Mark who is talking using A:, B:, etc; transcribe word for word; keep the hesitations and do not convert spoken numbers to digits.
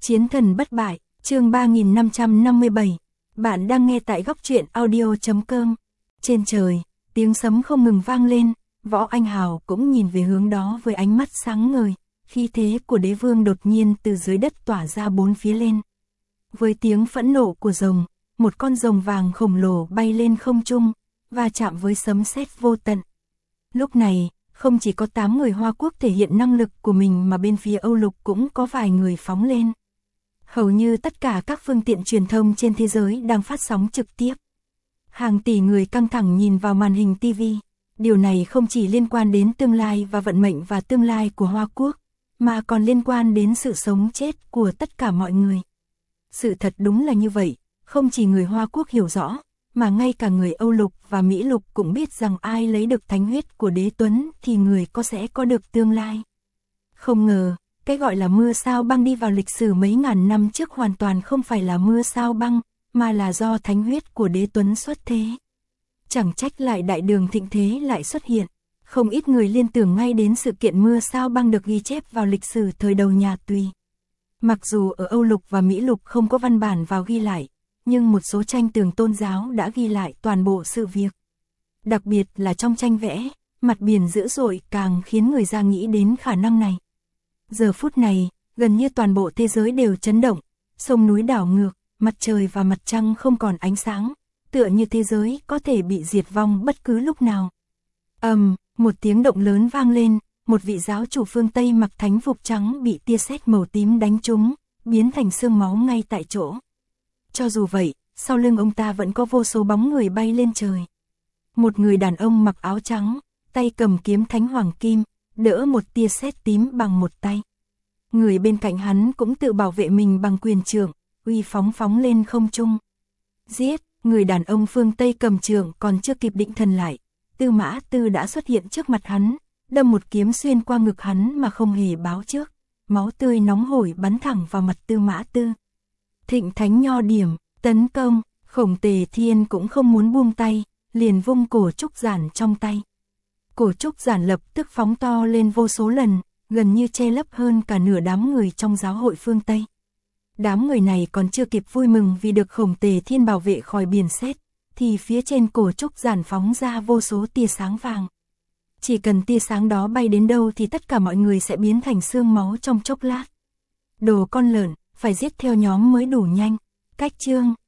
A: Chiến thần bất bại, chương ba nghìn năm trăm năm mươi bảy. Bạn đang nghe tại góc truyện audio chấm com. Trên trời, tiếng sấm không ngừng vang lên, Võ Anh Hào cũng nhìn về hướng đó với ánh mắt sáng ngời, khí thế của đế vương đột nhiên từ dưới đất tỏa ra bốn phía lên. Với tiếng phẫn nộ của rồng, một con rồng vàng khổng lồ bay lên không trung, và chạm với sấm sét vô tận. Lúc này, không chỉ có tám người Hoa Quốc thể hiện năng lực của mình mà bên phía Âu Lục cũng có vài người phóng lên. Hầu như tất cả các phương tiện truyền thông trên thế giới đang phát sóng trực tiếp. Hàng tỷ người căng thẳng nhìn vào màn hình ti vi. Điều này không chỉ liên quan đến tương lai và vận mệnh và tương lai của Hoa Quốc, mà còn liên quan đến sự sống chết của tất cả mọi người. Sự thật đúng là như vậy, không chỉ người Hoa Quốc hiểu rõ, mà ngay cả người Âu Lục và Mỹ Lục cũng biết rằng ai lấy được thánh huyết của đế tuấn thì người có sẽ có được tương lai. Không ngờ, cái gọi là mưa sao băng đi vào lịch sử mấy ngàn năm trước hoàn toàn không phải là mưa sao băng, mà là do thánh huyết của đế tuấn xuất thế. Chẳng trách lại đại đường thịnh thế lại xuất hiện. Không ít người liên tưởng ngay đến sự kiện mưa sao băng được ghi chép vào lịch sử thời đầu nhà Tùy. Mặc dù ở Âu Lục và Mỹ Lục không có văn bản vào ghi lại, nhưng một số tranh tường tôn giáo đã ghi lại toàn bộ sự việc. Đặc biệt là trong tranh vẽ, mặt biển dữ dội càng khiến người ta nghĩ đến khả năng này. Giờ phút này, gần như toàn bộ thế giới đều chấn động, sông núi đảo ngược, mặt trời và mặt trăng không còn ánh sáng, tựa như thế giới có thể bị diệt vong bất cứ lúc nào. Ầm, um, một tiếng động lớn vang lên, một vị giáo chủ phương Tây mặc thánh phục trắng bị tia sét màu tím đánh trúng, biến thành xương máu ngay tại chỗ. Cho dù vậy, sau lưng ông ta vẫn có vô số bóng người bay lên trời. Một người đàn ông mặc áo trắng, tay cầm kiếm thánh hoàng kim, đỡ một tia sét tím bằng một tay. Người bên cạnh hắn cũng tự bảo vệ mình bằng quyền trượng, uy phóng phóng lên không trung. Giết, người đàn ông phương Tây cầm trượng còn chưa kịp định thần lại, Tư Mã Tư đã xuất hiện trước mặt hắn, đâm một kiếm xuyên qua ngực hắn mà không hề báo trước. Máu tươi nóng hổi bắn thẳng vào mặt Tư Mã Tư. Thịnh thánh nho điểm, tấn công, Khổng Tề Thiên cũng không muốn buông tay, liền vung cổ trúc giản trong tay. Cổ trúc giản lập tức phóng to lên vô số lần, gần như che lấp hơn cả nửa đám người trong giáo hội phương Tây. Đám người này còn chưa kịp vui mừng vì được Khổng Tề Thiên bảo vệ khỏi biển sét, thì phía trên cổ trúc giản phóng ra vô số tia sáng vàng. Chỉ cần tia sáng đó bay đến đâu thì tất cả mọi người sẽ biến thành xương máu trong chốc lát. Đồ con lợn, phải giết theo nhóm mới đủ nhanh. Cách chương